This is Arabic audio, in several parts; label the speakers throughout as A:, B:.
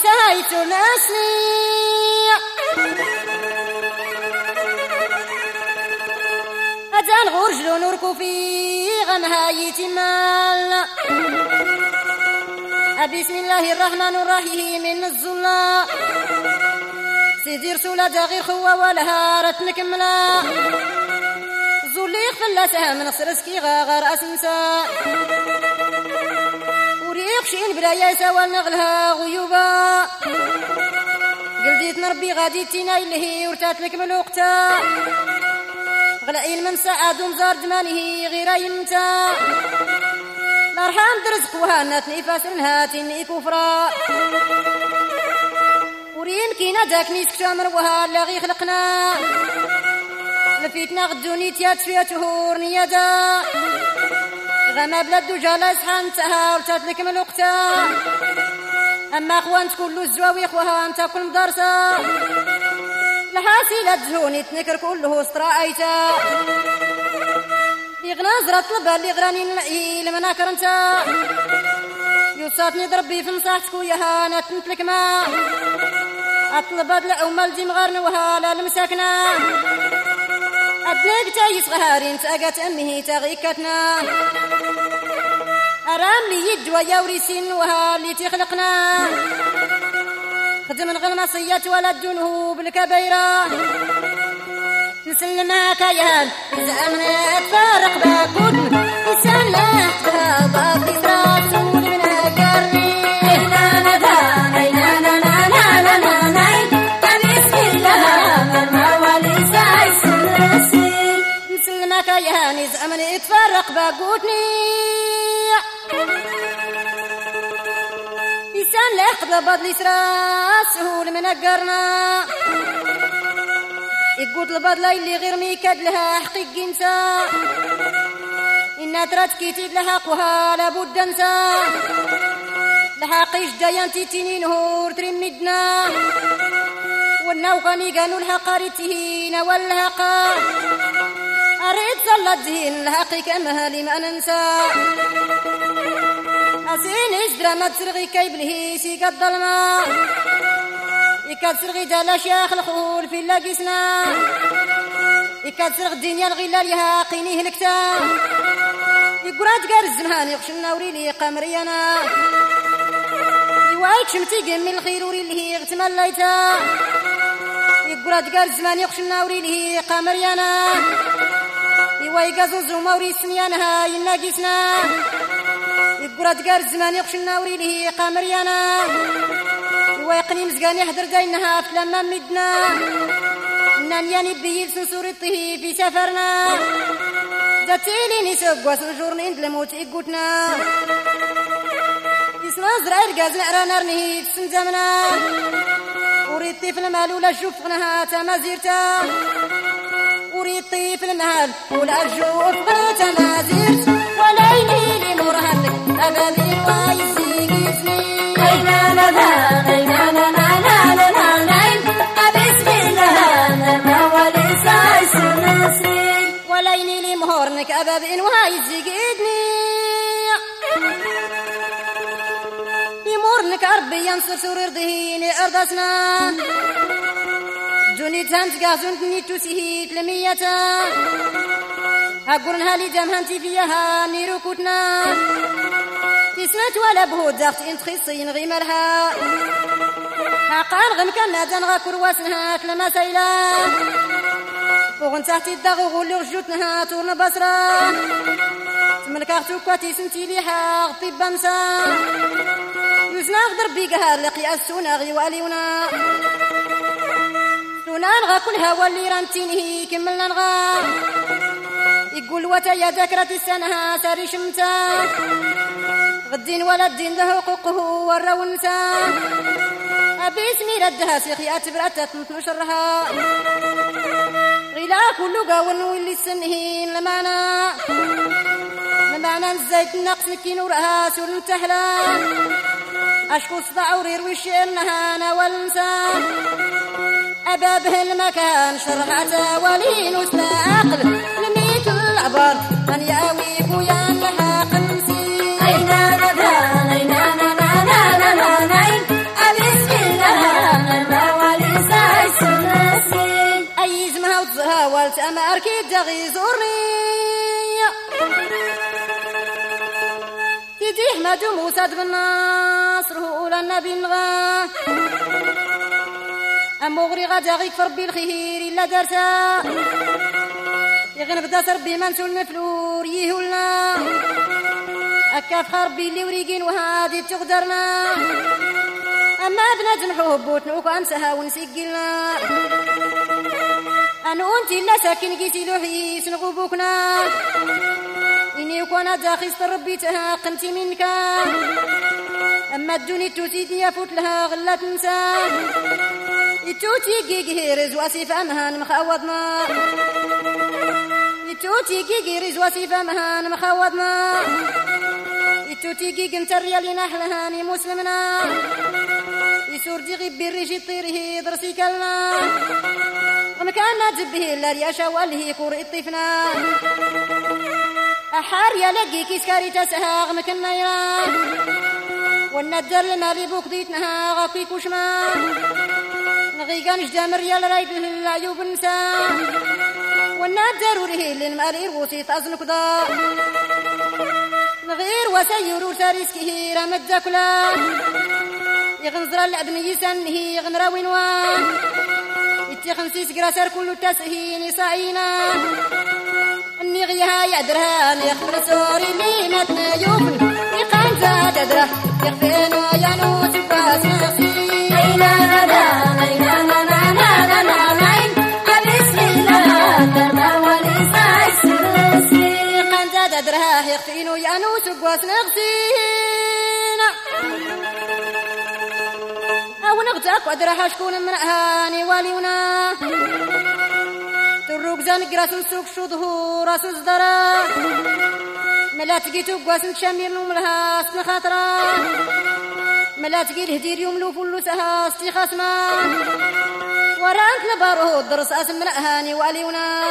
A: سايت ناسي أتان غرجل نركو في غمها يتمال بسم الله الرحمن الرحيم من الظلا سيدي رسولة غير خوة ولها رتنكملا زولي خفلتها من خسرسكي غار أسنسا وريق شين برايا سوى نغلها غيوبا قلديت نربي غادي تيناي لهي ورتات لك من وقتا غلعين من سعاد ومزار جمانه غير يمتا الارحام درزق وهانات نفاس الهاتين كفرا ورين كينا داك نيسك شامر وها غي خلقنا لفيتنا غدوني تيات فيها شهور نيادا غما بلاد وجالا سحان تها ورتات لك من وقتا اما اخوان كل الزواوي خوها انت كل مدارسة لحاسي تزهوني تنكر كله استراعيتا يغنى زرط طلبها اللي غراني نلعي لما كرنتا يوصاتني ضربي في نصاحتك وياها انا تنتلك ما اطلب هاد مال دي مغارن وها لا المساكنة ادناك تايس غهارين تاقات امه تاغيكاتنا ارام لي يد ويا وريسين وها اللي تخلقنا خدم الغلمصيات ولا الدنه بالكبيرة نسلمك يا زعمنا تفارق باكون نسلمك باطي راسول من قرني لا لا لا لا لا لا لا لا بسم الله الموالي سايس نسلمك يا نزعمنا تفارق باكوني لسان لا يقضى بضل سهول من قرنا يقول البضلة اللي غير ميكاد لها حقيق انسا إنا ترات كيتيد لها قوها لابد انسا لها قيش دايان تيتيني نهور ترمدنا والنوغاني قانو لها قارتهين والهقا أريد صلت زهين لها كمها لما ننسى أسين إجدر ما تسرغي كيبله سيك الظلمة يكسر دالا شيخ الخول في اللاقسنا يكسر الدنيا الغلال يها قينيه الكتا يقرات قار الزمان يغشلنا وريلي قمريانا يوايك شمتي قم الخير وريلي اغتمال ليتا يقرات قار الزمان يغشلنا وريلي قمريانا يوايك زوزو موري سنيانها يناقسنا يقرات قار الزمان يغشلنا وريلي قمريانا ويقني مزقاني يحضر داينها في لما مدنا نانياني بيل سنسوريطه في سفرنا ذاتيلي نسوق واسنجورني اند الموت اقوتنا يسنا زرع رقاز نعرى نرنه تسنزمنا وريد طيف المال ولا شوفنها تمازيرتا وريد طيف المال ولا شوفنها تمازيرت ولا ينيلي مرهنك أبابي وايزيق اسمي لا لا لا لا لا لا لا لا لا بسم الله الموالي سايس نسري وليني لي مهورنك أباب إن وايزيق إدني يمورنك عربي ينصر سور رضيني أرضسنا جوني تهمت قاسون تنيتو سيهيت لميتا هقرنها لي جمهنتي فيها نيرو كوتنا تسمت ولا بهود زاخت انت خيصين غيمرها حقان غم كان نادن غا كرواسنها تلما سيلا وغن تحتي الدغ وغولي رجوتنها تورن بصرا تملك اختو كواتي سمتي ليها غطيب بمسا يوزنا غدر بيقهار لقي السونا غي واليونا سونا نغا كلها واللي رانتينه كملنا نغا يقول وتا يا ذكرة السنة ساري شمتا غدين ولا الدين له حقوقه والرونسا باسمي ردها سيخي أتبرأت تنشرها غلا كل قاون واللي سنهين لمانا الزيت نقص كينورها سور تحلا أشكو صدع ورير وشيرنها أنا والنسا أبابه المكان شرعة ولين وسلا عقل لميت العبار من يأويك ويا لها قنسي أين لا لا لا لا لا لا لا لا كي تغي زورني سيدي احمد موسى بن ناصر هو النبي نغا أمغري غدا غيكفر بالخير إلا درسا يغنب داس ربي منسول مفلور يهولنا أكاف ربي اللي وريقين وهادي تقدرنا أما بنادم حبوت نوك أمسها ونسجلنا أنا أنت إلا ساكن قيسي لوحي سنغوبوكنا إني وكونا داخست ربي تهاقمتي منك أما الدنيا توتيدني أفوت لها غلا تنسى يتوتي كيكي رز واسيف أمهان مخاوضنا يتوتي كيكي رز واسيف أمهان مخاوضنا يتوتي كيكي نتريا لنا حلهاني مسلمنا يسور دي غيب بالريشي طيره درسي كلنا ومكاننا جبه إلا رياشا والهي كور الطفنا أحار يا لقي كيس كاري تسهاغ مكنا يرا والندر المالي بوك ديتنها غاكي كوشما نغيقان جدام الريال رايد العيوب نسا والندر وريه للمالي الغوصي تأزن كدا نغير وسير ورساريسكي رامد ذاكلا يغنزر العدن يسنه يغنرا وينوان يتخنسيس قراسر كل تسهين يصاينا اني غيها يعدرها يخبر سوري لي متنا يوفن يقان زاد ادره يخفين ويانوس باس نفسي اينا غدا اينا ناين بسم الله تربى وليسا السلسي يقان زاد ادرها يخفين ويانوس باس نفسينا او نغتاك وادرها شكون من اهاني واليونا تروك زانك راس نسوك شوضه راس الزدرا ملا تقيتو قواس شامير نملها سن خاطرا ملا تقي الهدير يملو فلو سها ستي خاسما ورانك لبارو الدرس اسم من اهاني واليونا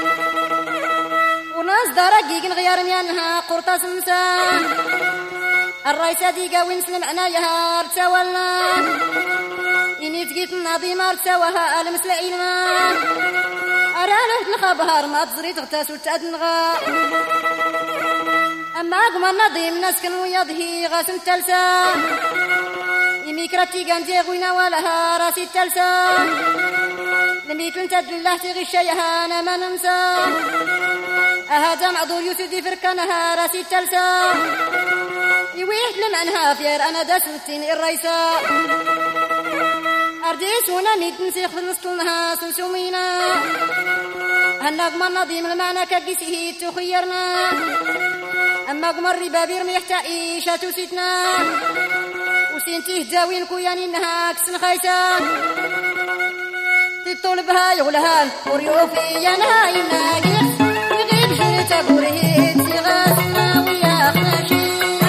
A: وناس دارا قيقن غيار ميانها قرطاس نسا الرايسة ديقا وين سلم عنايها ارتساولنا إني تقيت النظيمة ارتساوها المسلعينا أرانه الخبهار ما تزري تغتاس وتأدنغا أما أقوم النظيم نسكن ويضهي غاس التلسا يميكرتي قانتي غوينا ولها راسي التلسا لمي كنت الله تغشيها أنا ما ننسى أهذا معذور يسدي فركانها راسي التلسا يويح لمعنها فير أنا داسوتين الرئيسة أرديس هنا ميت نسيخ نسكنها سنسومينا هالنغم النظيم المعنى كقسيه تخيرنا أما قمر ربابير ميحتاقي شاتو سيتنا وسينتيه داوين كوياني إنها كسن خايسة تطول بها يغلها وريوفي ينها يناقص يغيب جريتا بوريه تيغاسنا ويا خناشي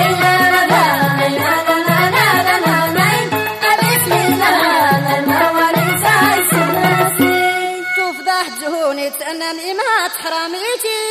A: تأنم إمات حراميتي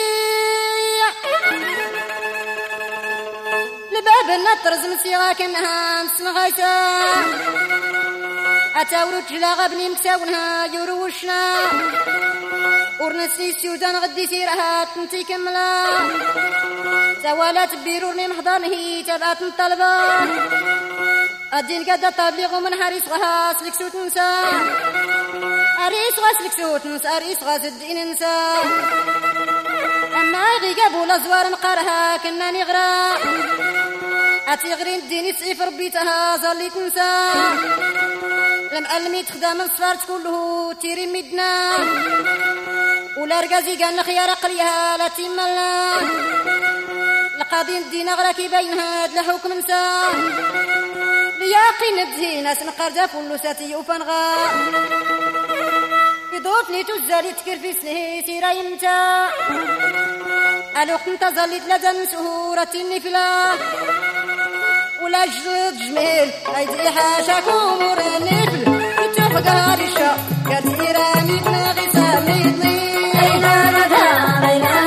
A: لباب النطر زمسيغا كنها مسن غايسا أتاورو تجلا غبني مكساونها يوروشنا ورنسي السودان غدي سيرها تنتي كملا سوالات بيرورني محضانه تبعت الطلبة الدين قد التبليغ من حريص غها سلك سوت نسا أريس غاسلك سوت نس أريس غاس الدين نسا أما غي قابو لزوار مقارها كنا نغرا أتغرين الدين تسعيف ربيتها ظليت نسا لم ألمي تخدم الصفارت كله تيري مدنا ولا رقازي قال لخيار قليها لا تيملا لقاضي الدين غراكي بينها لحكم نسا لياقين الدين سنقرد فلوساتي وفنغا بضوفني تزالي تكر في سنه سيرا يمتا الوقت انتظلت لدن سهورة النفلا ولا جرد جميل ايدي حاشاكم ورنفل يتوفق ريشا كثيرا ميتنا غيسا ميتني اينا ندها اينا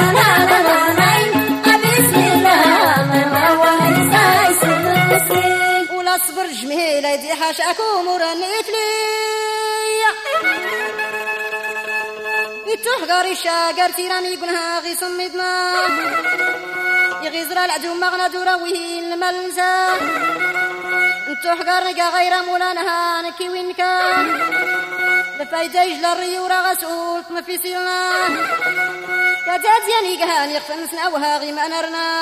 A: بسم الله ما هو غيسا يسلسي ولا صبر جميل ايدي حاشاكم ورنفل يتحقر الشاقر تيراني يقولها غي صمدنا يغيزر العدو مغنى دورويه الملزة انتحقر نقا غير مولانها نكي وينكا لفايدة يجل الريورة غسولت ما في سيلنا كتات يعني قهان يخفن سنوها غي ما نرنا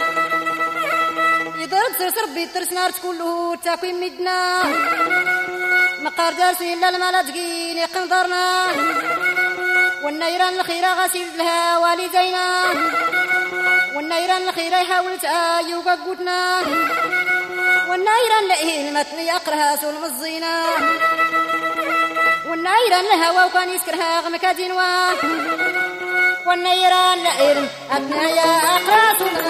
A: يضرب سرسر بيتر سنارت كله تاكوين مدنا مقار دارسي إلا المالا تقين يقنضرنا والنيران الخيرة غسيل لها والدينا والنيران الخيرة يحاول تآيوك قدنا والنيران لئيه المتن يقرها سول مزينا والنيران لهوا وكان يسكرها غمكا دينوا والنيران لئيه أتنا يا أقرا سول